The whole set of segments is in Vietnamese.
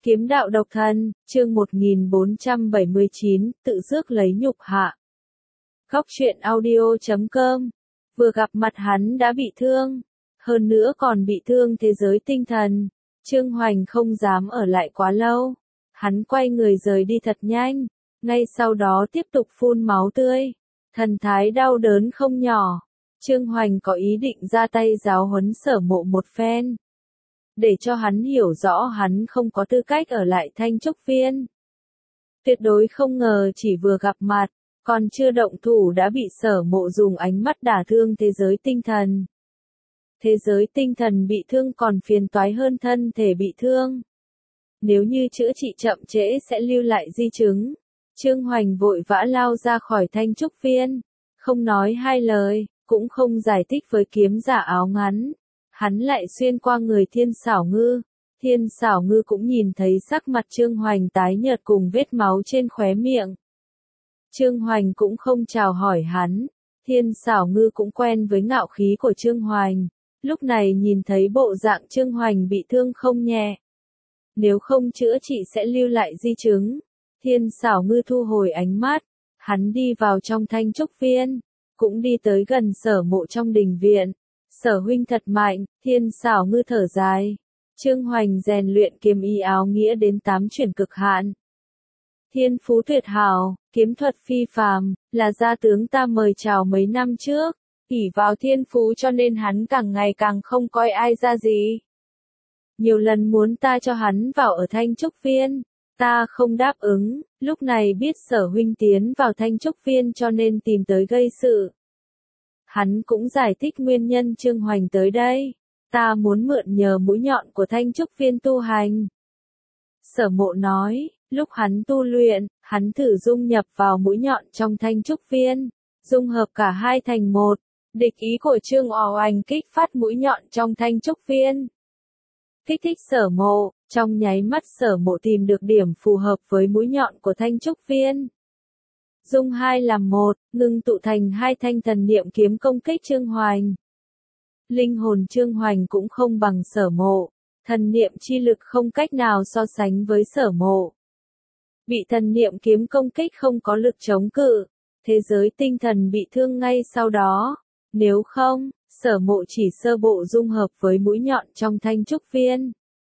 Kiếm đạo độc thân, chương 1479, tự rước lấy nhục hạ. Góc truyện audio.com. Vừa gặp mặt hắn đã bị thương, hơn nữa còn bị thương thế giới tinh thần. Trương Hoành không dám ở lại quá lâu. Hắn quay người rời đi thật nhanh, ngay sau đó tiếp tục phun máu tươi. Thần thái đau đớn không nhỏ. Trương Hoành có ý định ra tay giáo huấn Sở Mộ một phen, để cho hắn hiểu rõ hắn không có tư cách ở lại Thanh Trúc Viên. Tuyệt đối không ngờ chỉ vừa gặp mặt, còn chưa động thủ đã bị Sở Mộ dùng ánh mắt đả thương thế giới tinh thần. Thế giới tinh thần bị thương còn phiền toái hơn thân thể bị thương. Nếu như chữa trị chậm trễ sẽ lưu lại di chứng. Trương Hoành vội vã lao ra khỏi Thanh Trúc Viên, không nói hai lời, cũng không giải thích với kiếm giả áo ngắn. Hắn lại xuyên qua người Thiên Xảo Ngư. Thiên Xảo Ngư cũng nhìn thấy sắc mặt Trương Hoành tái nhợt cùng vết máu trên khóe miệng. Trương Hoành cũng không chào hỏi hắn. Thiên Xảo Ngư cũng quen với ngạo khí của Trương Hoành. Lúc này nhìn thấy bộ dạng Trương Hoành bị thương không nhẹ, nếu không chữa trị sẽ lưu lại di chứng. Thiên Xảo Ngư thu hồi ánh mắt. Hắn đi vào trong Thanh Trúc Viên, cũng đi tới gần Sở Mộ trong đình viện. Sở huynh thật mạnh. Thiên Xảo Ngư thở dài. Trương Hoành rèn luyện kiếm ý áo nghĩa đến 8 chuyển cực hạn. Thiên phú tuyệt hảo, kiếm thuật phi phàm, là gia tướng ta mời chào mấy năm trước. ỷ vào thiên phú cho nên hắn càng ngày càng không coi ai ra gì. Nhiều lần muốn ta cho hắn vào ở Thanh Trúc Viên, ta không đáp ứng. Lúc này biết Sở huynh tiến vào Thanh Trúc Viên cho nên tìm tới gây sự. Hắn cũng giải thích nguyên nhân Trương Hoành tới đây. Ta muốn mượn nhờ mũi nhọn của Thanh Trúc Viên tu hành. Sở Mộ nói, lúc hắn tu luyện, hắn thử dung nhập vào mũi nhọn trong Thanh Trúc Viên, dung hợp cả hai thành một. Địch ý của Trương Hoành kích phát mũi nhọn trong Thanh Trúc Viên, kích thích Sở Mộ. Trong nháy mắt Sở Mộ tìm được điểm phù hợp với mũi nhọn của Thanh Trúc Viên. Dung hai làm một, ngưng tụ thành hai thanh thần niệm kiếm công kích Trương Hoành. Linh hồn Trương Hoành cũng không bằng Sở Mộ, thần niệm chi lực không cách nào so sánh với Sở Mộ. Bị thần niệm kiếm công kích không có lực chống cự, thế giới tinh thần bị thương ngay sau đó. Nếu không, Sở Mộ chỉ sơ bộ dung hợp với mũi nhọn trong Thanh Trúc Viên,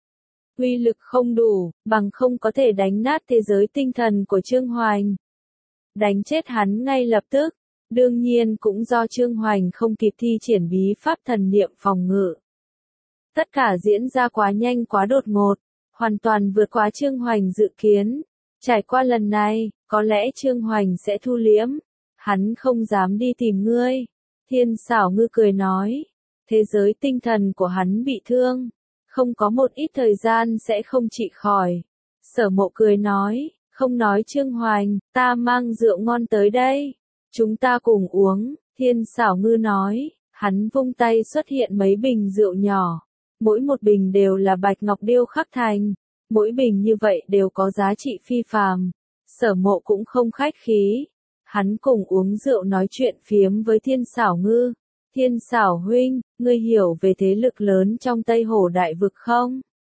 uy lực không đủ, bằng không có thể đánh nát thế giới tinh thần của Trương Hoành, đánh chết hắn ngay lập tức. Đương nhiên cũng do Trương Hoành không kịp thi triển bí pháp thần niệm phòng ngự. Tất cả diễn ra quá nhanh quá đột ngột, hoàn toàn vượt quá Trương Hoành dự kiến. Trải qua lần này, có lẽ Trương Hoành sẽ thu liễm. Hắn không dám đi tìm ngươi. Thiên Xảo Ngư cười nói. Thế giới tinh thần của hắn bị thương, không có một ít thời gian sẽ không trị khỏi. Sở Mộ cười nói, không nói Trương Hoành, ta mang rượu ngon tới đây. Chúng ta cùng uống. Thiên Xảo Ngư nói. Hắn vung tay xuất hiện mấy bình rượu nhỏ. Mỗi một bình đều là bạch ngọc điêu khắc thành. Mỗi bình như vậy đều có giá trị phi phàm. Sở Mộ cũng không khách khí. Hắn cùng uống rượu nói chuyện phiếm với Thiên Xảo Ngư. Thiên Xảo huynh, ngươi hiểu về thế lực lớn trong Tây Hổ Đại Vực không?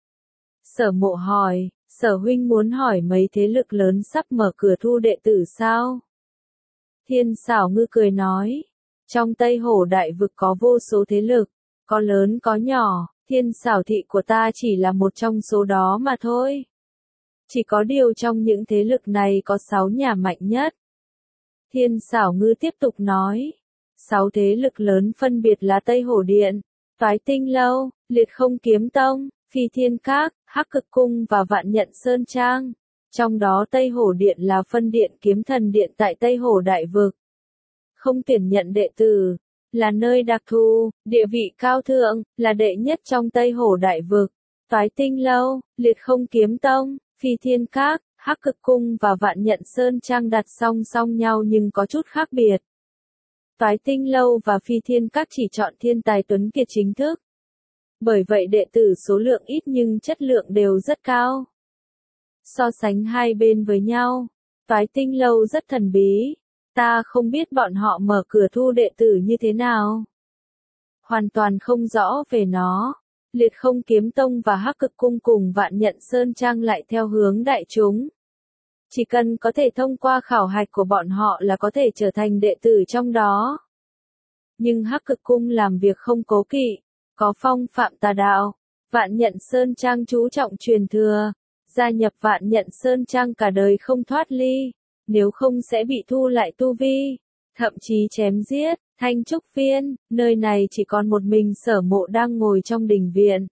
Sở Mộ hỏi. Sở huynh muốn hỏi mấy thế lực lớn sắp mở cửa thu đệ tử sao? Thiên Xảo Ngư cười nói. Trong Tây Hổ Đại Vực có vô số thế lực, có lớn có nhỏ. Thiên Xảo thị của ta chỉ là một trong số đó mà thôi. Chỉ có điều trong những thế lực này có 6 nhà mạnh nhất. Thiên Xảo Ngư tiếp tục nói. 6 thế lực lớn phân biệt là Tây Hổ Điện, Toái Tinh Lâu, Liệt Không Kiếm Tông, Phi Thiên Các, Hắc Cực Cung và Vạn Nhận Sơn Trang. Trong đó Tây Hổ Điện là phân điện Kiếm Thần Điện tại Tây Hổ Đại Vực. Không tuyển nhận đệ tử, là nơi đặc thù, địa vị cao thượng, là đệ nhất trong Tây Hổ Đại Vực. Toái Tinh Lâu, Liệt Không Kiếm Tông, Phi Thiên Các, Hắc Cực Cung và Vạn Nhận Sơn Trang đặt song song nhau nhưng có chút khác biệt. Toái Tinh Lâu và Phi Thiên Các chỉ chọn thiên tài tuấn kiệt chính thức. Bởi vậy đệ tử số lượng ít nhưng chất lượng đều rất cao. So sánh hai bên với nhau, Toái Tinh Lâu rất thần bí. Ta không biết bọn họ mở cửa thu đệ tử như thế nào. Hoàn toàn không rõ về nó. Liệt Không Kiếm Tông và Hắc Cực Cung cùng Vạn Nhận Sơn Trang lại theo hướng đại chúng. Chỉ cần có thể thông qua khảo hạch của bọn họ là có thể trở thành đệ tử trong đó. Nhưng Hắc Cực Cung làm việc không cố kỵ, có phong phạm tà đạo. Vạn Nhận Sơn Trang chú trọng truyền thừa, gia nhập Vạn Nhận Sơn Trang cả đời không thoát ly, nếu không sẽ bị thu lại tu vi, thậm chí chém giết. Thanh Trúc Viên, nơi này chỉ còn một mình Sở Mộ đang ngồi trong đình viện.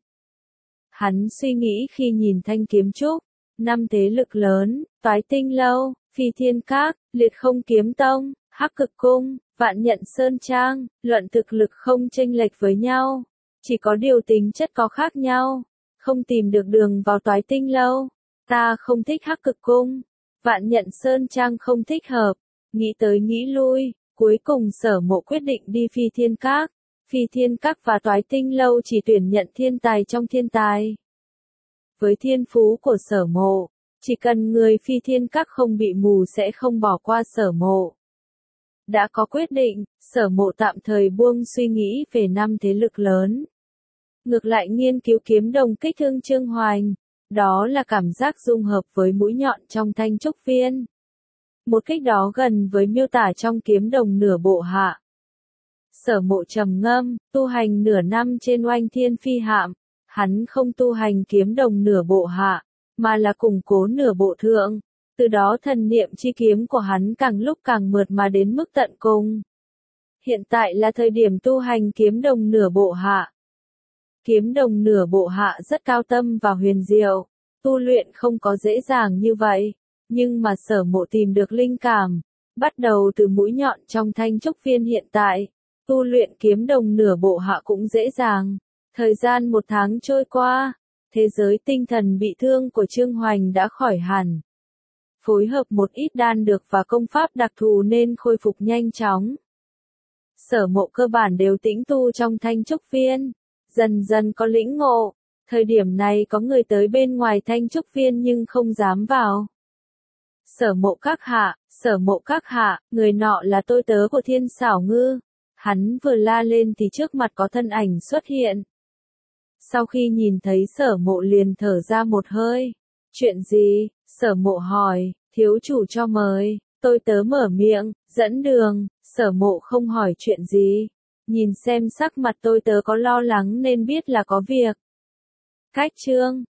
Hắn suy nghĩ khi nhìn Thanh Kiếm Trúc, 5 thế lực lớn, Toái Tinh Lâu, Phi Thiên Các, Liệt Không Kiếm Tông, Hắc Cực Cung, Vạn Nhận Sơn Trang, luận thực lực không chênh lệch với nhau, chỉ có điều tính chất có khác nhau, không tìm được đường vào Toái Tinh Lâu. Ta không thích Hắc Cực Cung, Vạn Nhận Sơn Trang không thích hợp, nghĩ tới nghĩ lui, cuối cùng Sở Mộ quyết định đi Phi Thiên Các. Phi Thiên Các và Toái Tinh Lâu chỉ tuyển nhận thiên tài trong thiên tài. Với thiên phú của Sở Mộ, chỉ cần người Phi Thiên Các không bị mù sẽ không bỏ qua Sở Mộ. Đã có quyết định, Sở Mộ tạm thời buông suy nghĩ về 5 thế lực lớn. Ngược lại nghiên cứu kiếm đồng kích thương Trương Hoành, đó là cảm giác dung hợp với mũi nhọn trong Thanh Trúc Viên. Một kích đó gần với miêu tả trong kiếm đồng nửa bộ hạ. Sở Mộ trầm ngâm, tu hành nửa năm trên Oanh Thiên Phi Hạm, hắn không tu hành kiếm đồng nửa bộ hạ, mà là củng cố nửa bộ thượng. Từ đó thần niệm chi kiếm của hắn càng lúc càng mượt mà đến mức tận cùng. Hiện tại là thời điểm tu hành kiếm đồng nửa bộ hạ. Kiếm đồng nửa bộ hạ rất cao tâm và huyền diệu, tu luyện không có dễ dàng như vậy, nhưng mà Sở Mộ tìm được linh cảm, bắt đầu từ mũi nhọn trong Thanh Trúc Viên hiện tại, tu luyện kiếm đồng nửa bộ hạ cũng dễ dàng. Thời gian 1 tháng trôi qua, thế giới tinh thần bị thương của Trương Hoành đã khỏi hẳn. Phối hợp một ít đan dược và công pháp đặc thù nên khôi phục nhanh chóng. Sở Mộ cơ bản đều tĩnh tu trong Thanh Trúc Viên, dần dần có lĩnh ngộ. Thời điểm này có người tới bên ngoài Thanh Trúc Viên nhưng không dám vào. Sở Mộ các hạ, người nọ là tôi tớ của Thiên Xảo Ngư. Hắn vừa la lên thì trước mặt có thân ảnh xuất hiện. Sau khi nhìn thấy Sở Mộ liền thở ra một hơi. Chuyện gì? Sở Mộ hỏi, thiếu chủ cho mời. Tôi tớ mở miệng, dẫn đường. Sở Mộ không hỏi chuyện gì. Nhìn xem sắc mặt tôi tớ có lo lắng nên biết là có việc. Cách chương